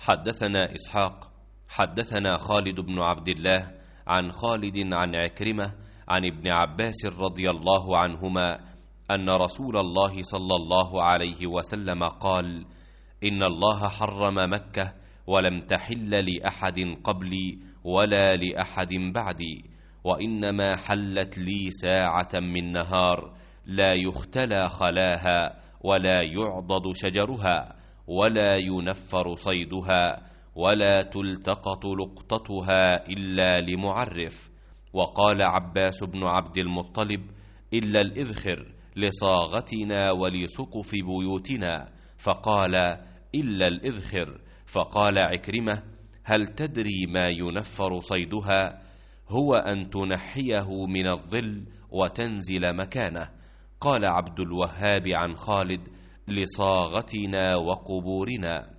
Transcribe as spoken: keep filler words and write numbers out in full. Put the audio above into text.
حدثنا إسحاق حدثنا خالد بن عبد الله عن خالد عن عكرمة عن ابن عباس رضي الله عنهما أن رسول الله صلى الله عليه وسلم قال: إن الله حرم مكة ولم تحل لأحد قبلي ولا لأحد بعدي، وإنما حلت لي ساعة من نهار لا يختلى خلاها ولا يعضد شجرها ولا ينفر صيدها ولا تلتقط لقطتها إلا لمعرف. وقال عباس بن عبد المطلب: إلا الإذخر لصاغتنا ولسقف بيوتنا، فقال: إلا الإذخر. فقال عكرمة: هل تدري ما ينفر صيدها؟ هو أن تنحيه من الظل وتنزل مكانه. قال عبد الوهاب عن خالد: لصاغتنا وقبورنا.